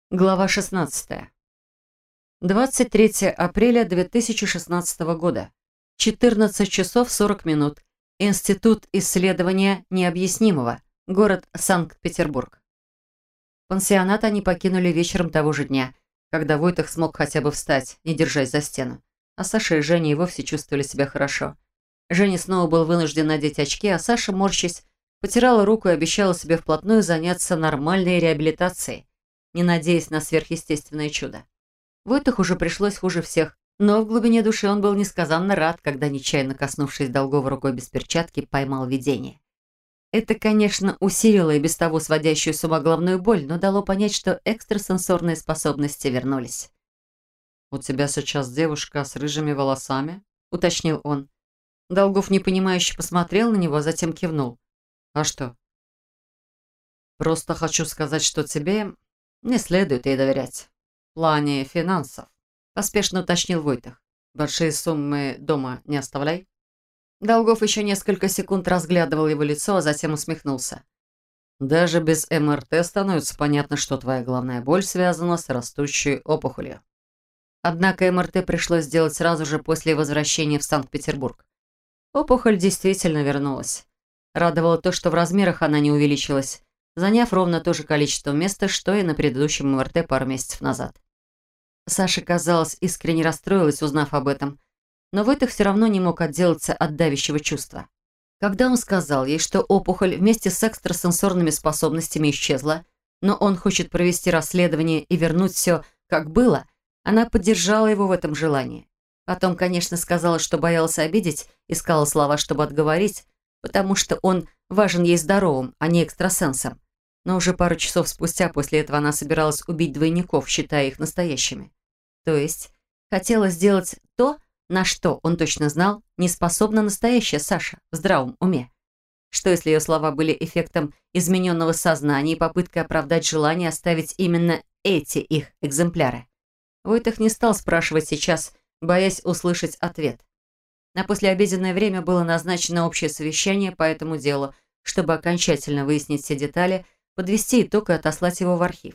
Глава 16. 23 апреля 2016 года. 14 часов 40 минут. Институт исследования необъяснимого. Город Санкт-Петербург. Пансионат они покинули вечером того же дня, когда Войтах смог хотя бы встать, не держась за стену. А Саша и Женя и вовсе чувствовали себя хорошо. Женя снова был вынужден надеть очки, а Саша, морщась, потирала руку и обещала себе вплотную заняться нормальной реабилитацией, не надеясь на сверхъестественное чудо. Войтаху уже пришлось хуже всех, но в глубине души он был несказанно рад, когда, нечаянно коснувшись Долгова рукой без перчатки, поймал видение. Это, конечно, усилило и без того сводящую с ума головную боль, но дало понять, что экстрасенсорные способности вернулись. «У тебя сейчас девушка с рыжими волосами?» — уточнил он. Долгов непонимающе посмотрел на него, а затем кивнул. «А что?» «Просто хочу сказать, что тебе не следует ей доверять. В плане финансов», — поспешно уточнил Войтах. «Большие суммы дома не оставляй». Долгов еще несколько секунд разглядывал его лицо, а затем усмехнулся. «Даже без МРТ становится понятно, что твоя головная боль связана с растущей опухолью». Однако МРТ пришлось сделать сразу же после возвращения в Санкт-Петербург. Опухоль действительно вернулась. Радовало то, что в размерах она не увеличилась, заняв ровно то же количество места, что и на предыдущем МРТ пару месяцев назад. Саша, казалось, искренне расстроилась, узнав об этом, но Войтах все равно не мог отделаться от давящего чувства. Когда он сказал ей, что опухоль вместе с экстрасенсорными способностями исчезла, но он хочет провести расследование и вернуть все, как было, она поддержала его в этом желании. Потом, конечно, сказала, что боялась обидеть, искала слова, чтобы отговорить, потому что он важен ей здоровым, а не экстрасенсом. Но уже пару часов спустя после этого она собиралась убить двойников, считая их настоящими. То есть хотела сделать то, на что, он точно знал, не способна настоящая Саша в здравом уме. Что если ее слова были эффектом измененного сознания и попыткой оправдать желание оставить именно эти их экземпляры? Войтах не стал спрашивать сейчас, боясь услышать ответ. На послеобеденное время было назначено общее совещание по этому делу, чтобы окончательно выяснить все детали, подвести итог и отослать его в архив.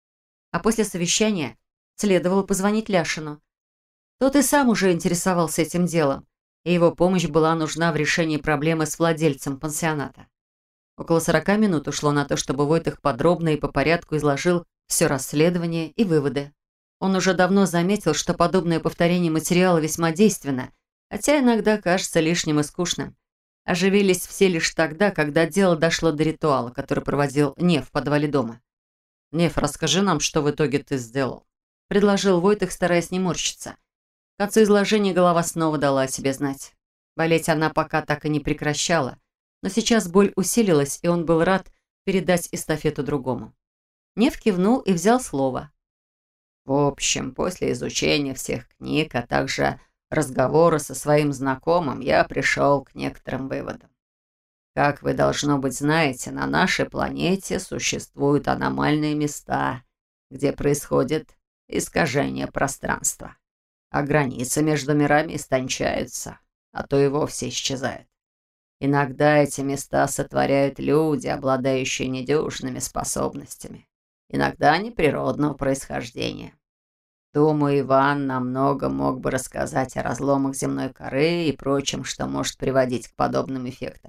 А после совещания следовало позвонить Ляшину. Тот и сам уже интересовался этим делом, и его помощь была нужна в решении проблемы с владельцем пансионата. Около 40 минут ушло на то, чтобы Войтах подробно и по порядку изложил все расследование и выводы. Он уже давно заметил, что подобное повторение материала весьма действенно, хотя иногда кажется лишним и скучным. Оживились все лишь тогда, когда дело дошло до ритуала, который проводил Нев в подвале дома. «Нев, расскажи нам, что в итоге ты сделал», — предложил Войтах, стараясь не морщиться. К концу изложения голова снова дала о себе знать. Болеть она пока так и не прекращала, но сейчас боль усилилась, и он был рад передать эстафету другому. Нев кивнул и взял слово. В общем, после изучения всех книг, а также разговора со своим знакомым, я пришел к некоторым выводам. Как вы, должно быть, знаете, на нашей планете существуют аномальные места, где происходит искажение пространства, а границы между мирами истончаются, а то и вовсе исчезают. Иногда эти места сотворяют люди, обладающие недюжинными способностями. Иногда они природного происхождения. Думаю, Иван намного мог бы рассказать о разломах земной коры и прочем, что может приводить к подобным эффектам.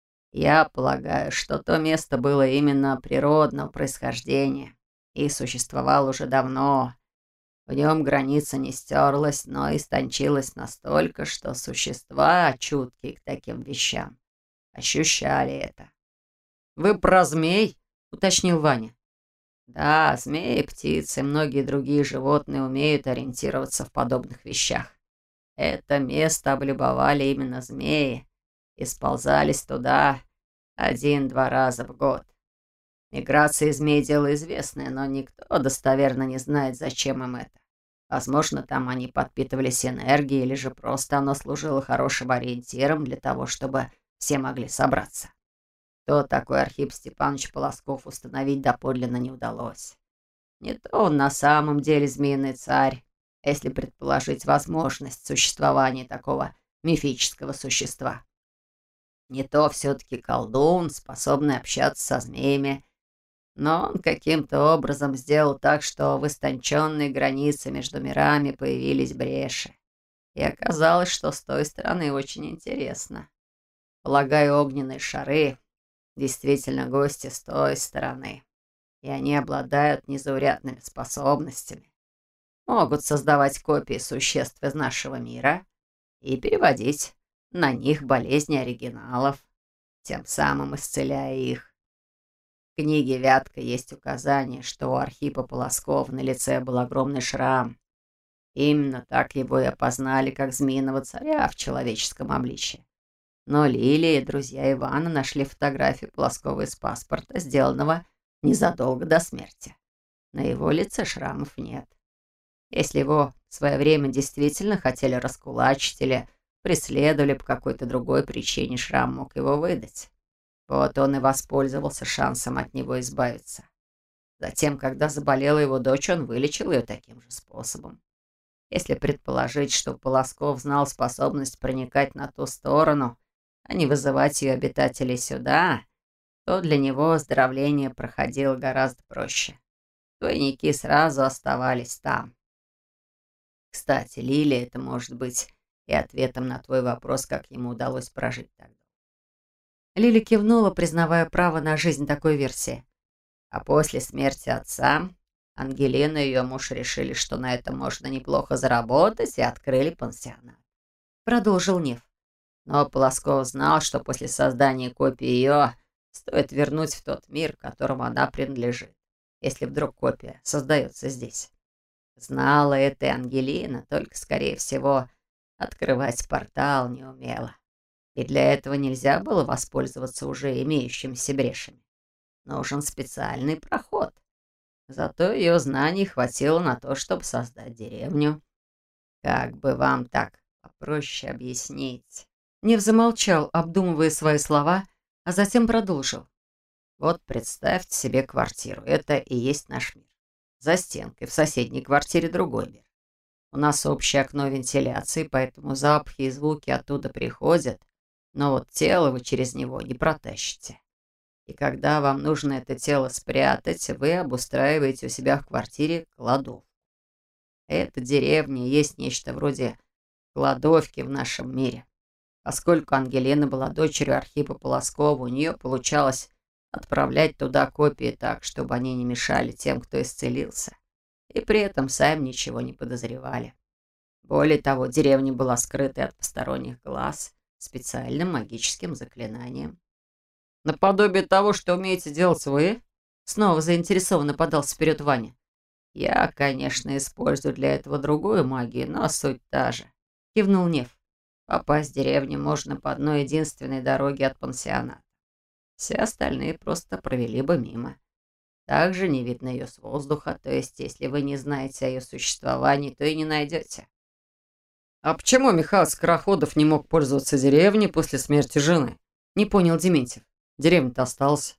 Я полагаю, что то место было именно природного происхождения и существовало уже давно. В нем граница не стерлась, но истончилась настолько, что существа, чуткие к таким вещам, ощущали это. «Вы про змей?» — уточнил Ваня. Да, змеи, птицы и многие другие животные умеют ориентироваться в подобных вещах. Это место облюбовали именно змеи и сползались туда 1-2 раза в год. Миграция змей — дело известное, но никто достоверно не знает, зачем им это. Возможно, там они подпитывались энергией, или же просто оно служило хорошим ориентиром для того, чтобы все могли собраться. Кто такой Архип Степанович Полосков, установить доподлинно не удалось. Не то он на самом деле змеиный царь, если предположить возможность существования такого мифического существа. Не то все-таки колдун, способный общаться со змеями Но он каким-то образом сделал так, что в истонченной границе между мирами появились бреши. И оказалось, что с той стороны очень интересно. Полагаю, огненные шары действительно гости с той стороны. И они обладают незаурядными способностями. Могут создавать копии существ из нашего мира и переводить на них болезни оригиналов, тем самым исцеляя их. В книге «Вятка» есть указание, что у Архипа Полоскова на лице был огромный шрам. Именно так его и опознали, как змеиного царя в человеческом обличье. Но Лилия и друзья Ивана нашли фотографию Полоскова из паспорта, сделанного незадолго до смерти. На его лице шрамов нет. Если его в свое время действительно хотели раскулачить или преследовали по какой-то другой причине, шрам мог его выдать. Вот он и воспользовался шансом от него избавиться. Затем, когда заболела его дочь, он вылечил ее таким же способом. Если предположить, что Полосков знал способность проникать на ту сторону, а не вызывать ее обитателей сюда, то для него оздоровление проходило гораздо проще. Двойники сразу оставались там. Кстати, Лилия, это может быть и ответом на твой вопрос, как ему удалось прожить тогда. Лили кивнула, признавая право на жизнь такой версии. А после смерти отца Ангелина и ее муж решили, что на этом можно неплохо заработать, и открыли пансионат. Продолжил Нев. Но Полосков знал, что после создания копии ее стоит вернуть в тот мир, которому она принадлежит, если вдруг копия создается здесь. Знала это и Ангелина, только, скорее всего, открывать портал не умела. И для этого нельзя было воспользоваться уже имеющимися брешами. Нужен специальный проход. Зато ее знаний хватило на то, чтобы создать деревню. Как бы вам так попроще объяснить? Нев замолчал, обдумывая свои слова, а затем продолжил. Вот представьте себе квартиру. Это и есть наш мир. За стенкой в соседней квартире другой мир. У нас общее окно вентиляции, поэтому запахи и звуки оттуда приходят, но вот тело вы через него не протащите. И когда вам нужно это тело спрятать, вы обустраиваете у себя в квартире кладовку. Эта деревня есть нечто вроде кладовки в нашем мире. Поскольку Ангелина была дочерью Архипа Полоскова, у нее получалось отправлять туда копии так, чтобы они не мешали тем, кто исцелился, и при этом сами ничего не подозревали. Более того, деревня была скрытой от посторонних глаз специальным магическим заклинанием. Наподобие того, что умеете делать вы? Снова заинтересованно подался вперед Ваня. Я, конечно, использую для этого другую магию, но суть та же. Кивнул Нев. Попасть в деревню можно по одной единственной дороге от пансионата. Все остальные просто провели бы мимо. Также не видно ее с воздуха, то есть если вы не знаете о ее существовании, то и не найдете. А почему Михаил Скороходов не мог пользоваться деревней после смерти жены? Не понял Дементьев. Деревня-то осталась.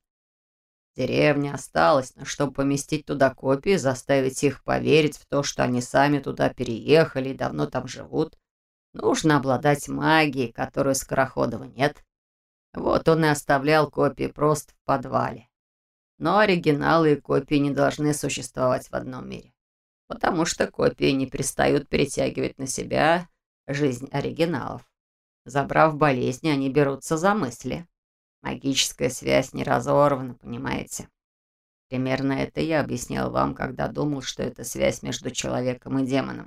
Деревня осталась, но чтобы поместить туда копии, заставить их поверить в то, что они сами туда переехали и давно там живут, нужно обладать магией, которой Скороходова нет. Вот он и оставлял копии просто в подвале. Но оригиналы и копии не должны существовать в одном мире, потому что копии не перестают перетягивать на себя жизнь оригиналов. Забрав болезни, они берутся за мысли. Магическая связь не разорвана, понимаете? Примерно это я объяснял вам, когда думал, что это связь между человеком и демоном.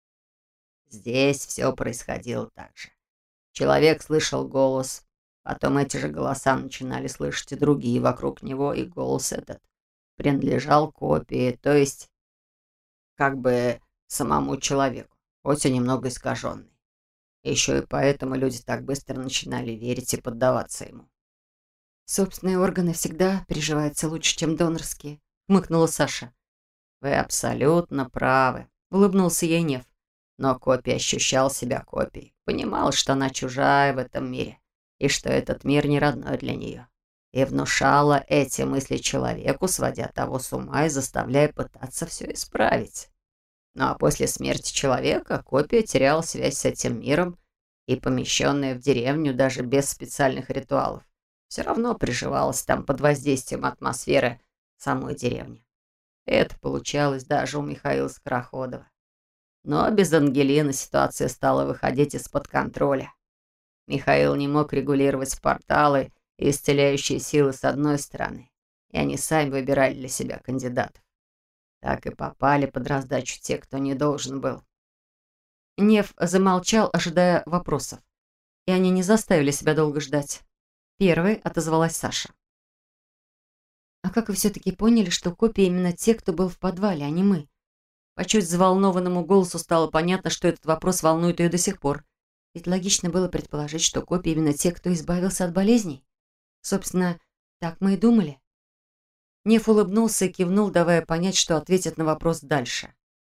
Здесь все происходило так же. Человек слышал голос, потом эти же голоса начинали слышать и другие вокруг него, и голос этот принадлежал копии, то есть как бы самому человеку, хоть и немного искаженный. Еще и поэтому люди так быстро начинали верить и поддаваться ему. «Собственные органы всегда приживаются лучше, чем донорские», — хмыкнула Саша. «Вы абсолютно правы», — улыбнулся ей Нев. Но копия ощущал себя копией, понимал, что она чужая в этом мире, и что этот мир не родной для нее. И внушала эти мысли человеку, сводя того с ума и заставляя пытаться все исправить. Ну а после смерти человека копия теряла связь с этим миром, и помещенная в деревню даже без специальных ритуалов все равно приживалась там под воздействием атмосферы самой деревне. Это получалось даже у Михаила Скороходова. Но без Ангелины ситуация стала выходить из-под контроля. Михаил не мог регулировать порталы и исцеляющие силы с одной стороны, и они сами выбирали для себя кандидатов. Так и попали под раздачу те, кто не должен был. Нев замолчал, ожидая вопросов, и они не заставили себя долго ждать. Первой отозвалась Саша. «А как вы все-таки поняли, что копии именно те, кто был в подвале, а не мы?» По чуть взволнованному голосу стало понятно, что этот вопрос волнует ее до сих пор. Ведь логично было предположить, что копии именно те, кто избавился от болезней. Собственно, так мы и думали. Нев улыбнулся и кивнул, давая понять, что ответит на вопрос дальше.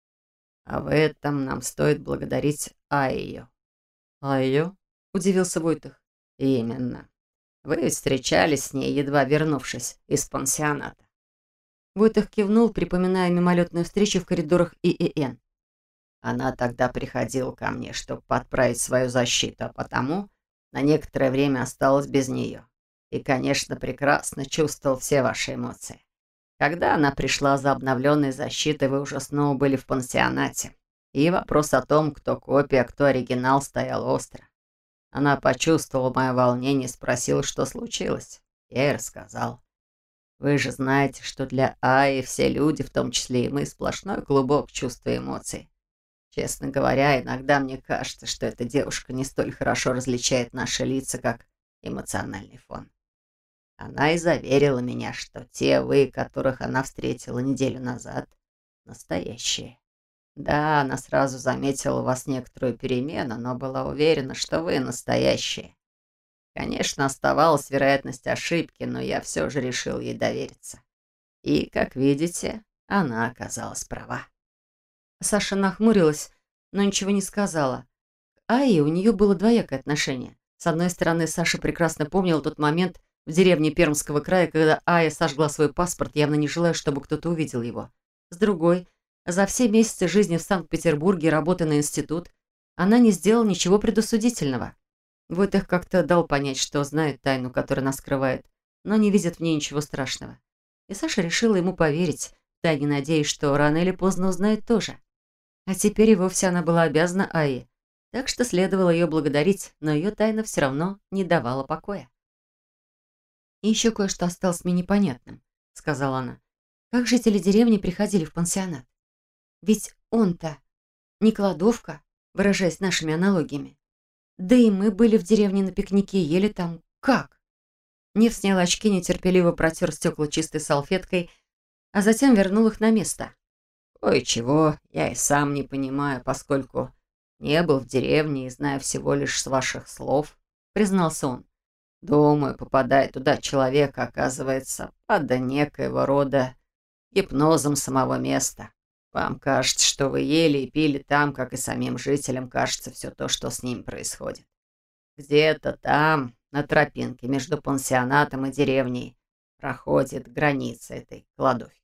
А в этом нам стоит благодарить Айю. «Айо?» – удивился Войтых. Именно. Вы ведь встречались с ней, едва вернувшись из пансионата. Войтых кивнул, припоминая мимолетную встречу в коридорах ИИН. Она тогда приходила ко мне, чтобы подправить свою защиту, а потому на некоторое время осталась без нее. И, конечно, прекрасно чувствовал все ваши эмоции. Когда она пришла за обновленной защитой, вы уже снова были в пансионате. И вопрос о том, кто копия, а кто оригинал, стоял остро. Она почувствовала мое волнение и спросила, что случилось. Я ей рассказал. Вы же знаете, что для Аи все люди, в том числе и мы, сплошной клубок чувств и эмоций. Честно говоря, иногда мне кажется, что эта девушка не столь хорошо различает наши лица, как эмоциональный фон. Она и заверила меня, что те вы, которых она встретила неделю назад, настоящие. Да, она сразу заметила у вас некоторую перемену, но была уверена, что вы настоящие. Конечно, оставалась вероятность ошибки, но я все же решил ей довериться. И, как видите, она оказалась права. Саша нахмурилась, но ничего не сказала. К Айе у нее было двоякое отношение. С одной стороны, Саша прекрасно помнила тот момент в деревне Пермского края, когда Айя сожгла свой паспорт, явно не желая, чтобы кто-то увидел его. С другой, за все месяцы жизни в Санкт-Петербурге и работы на институт она не сделала ничего предосудительного. Войтых как-то дал понять, что знает тайну, которую она скрывает, но не видит в ней ничего страшного. И Саша решила ему поверить, втайне надеясь, что рано или поздно узнает тоже. А теперь и вовсе она была обязана Айе, так что следовало ее благодарить, но ее тайна все равно не давала покоя. «И еще кое-что осталось мне непонятным», — сказала она. «Как жители деревни приходили в пансионат? Ведь он-то не кладовка, выражаясь нашими аналогиями. Да и мы были в деревне на пикнике, ели там. Как?» Нев снял очки, нетерпеливо протер стекла чистой салфеткой, а затем вернул их на место. Кое-чего я и сам не понимаю, поскольку не был в деревне и знаю всего лишь с ваших слов, признался он. Думаю, попадая туда человек, оказывается, под некоего рода гипнозом самого места. Вам кажется, что вы ели и пили там, как и самим жителям кажется все то, что с ним происходит. Где-то там, на тропинке между пансионатом и деревней, проходит граница этой кладовки.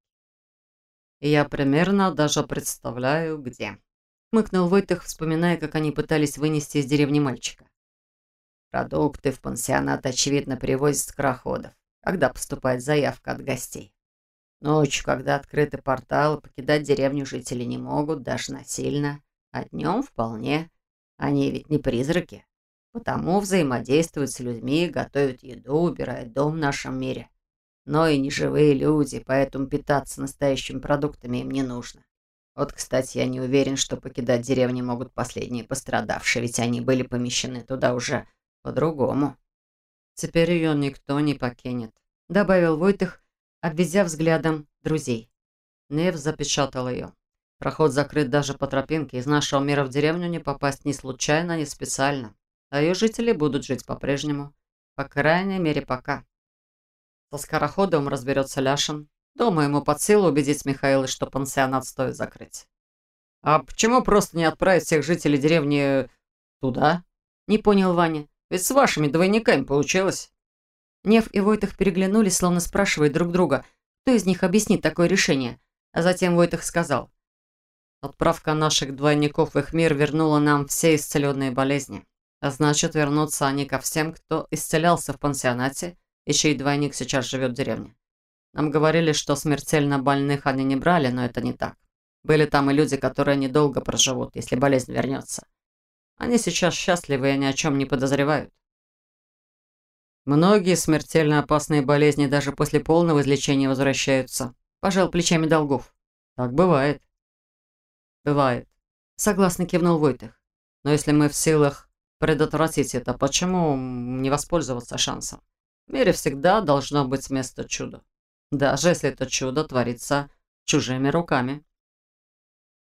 И я примерно даже представляю, где. Хмыкнул Войтых, вспоминая, как они пытались вынести из деревни мальчика. Продукты в пансионат, очевидно, привозят скороходов, когда поступает заявка от гостей. Ночью, когда открыты порталы, покидать деревню жители не могут, даже насильно. А днем вполне. Они ведь не призраки. Потому взаимодействуют с людьми, готовят еду, убирают дом в нашем мире. Но и не живые люди, поэтому питаться настоящими продуктами им не нужно. Вот, кстати, я не уверен, что покидать деревню могут последние пострадавшие, ведь они были помещены туда уже по-другому. Теперь ее никто не покинет, Добавил Войтых, обведя взглядом друзей. Нев запечатал ее. Проход закрыт даже по тропинке. Из нашего мира в деревню не попасть ни случайно, ни специально. А ее жители будут жить по-прежнему. По крайней мере, пока. Со скороходом разберется Ляшин. Думаю, ему под силу убедить Михаила, что пансионат стоит закрыть. А почему просто не отправить всех жителей деревни туда? Не понял Ваня. Ведь с вашими двойниками получилось. Нев и Войтых переглянулись, словно спрашивая друг друга, кто из них объяснит такое решение. А затем Войтых сказал. Отправка наших двойников в их мир вернула нам все исцеленные болезни. А значит, вернутся они ко всем, кто исцелялся в пансионате и чей двойник сейчас живет в деревне. Нам говорили, что смертельно больных они не брали, но это не так. Были там и люди, которые недолго проживут, если болезнь вернется. Они сейчас счастливы и ни о чем не подозревают. Многие смертельно опасные болезни даже после полного излечения возвращаются. Пожал плечами Долгов. Так бывает. Бывает. Согласно кивнул Войтых. Но если мы в силах предотвратить это, почему не воспользоваться шансом? В мире всегда должно быть место чуда. Даже если это чудо творится чужими руками.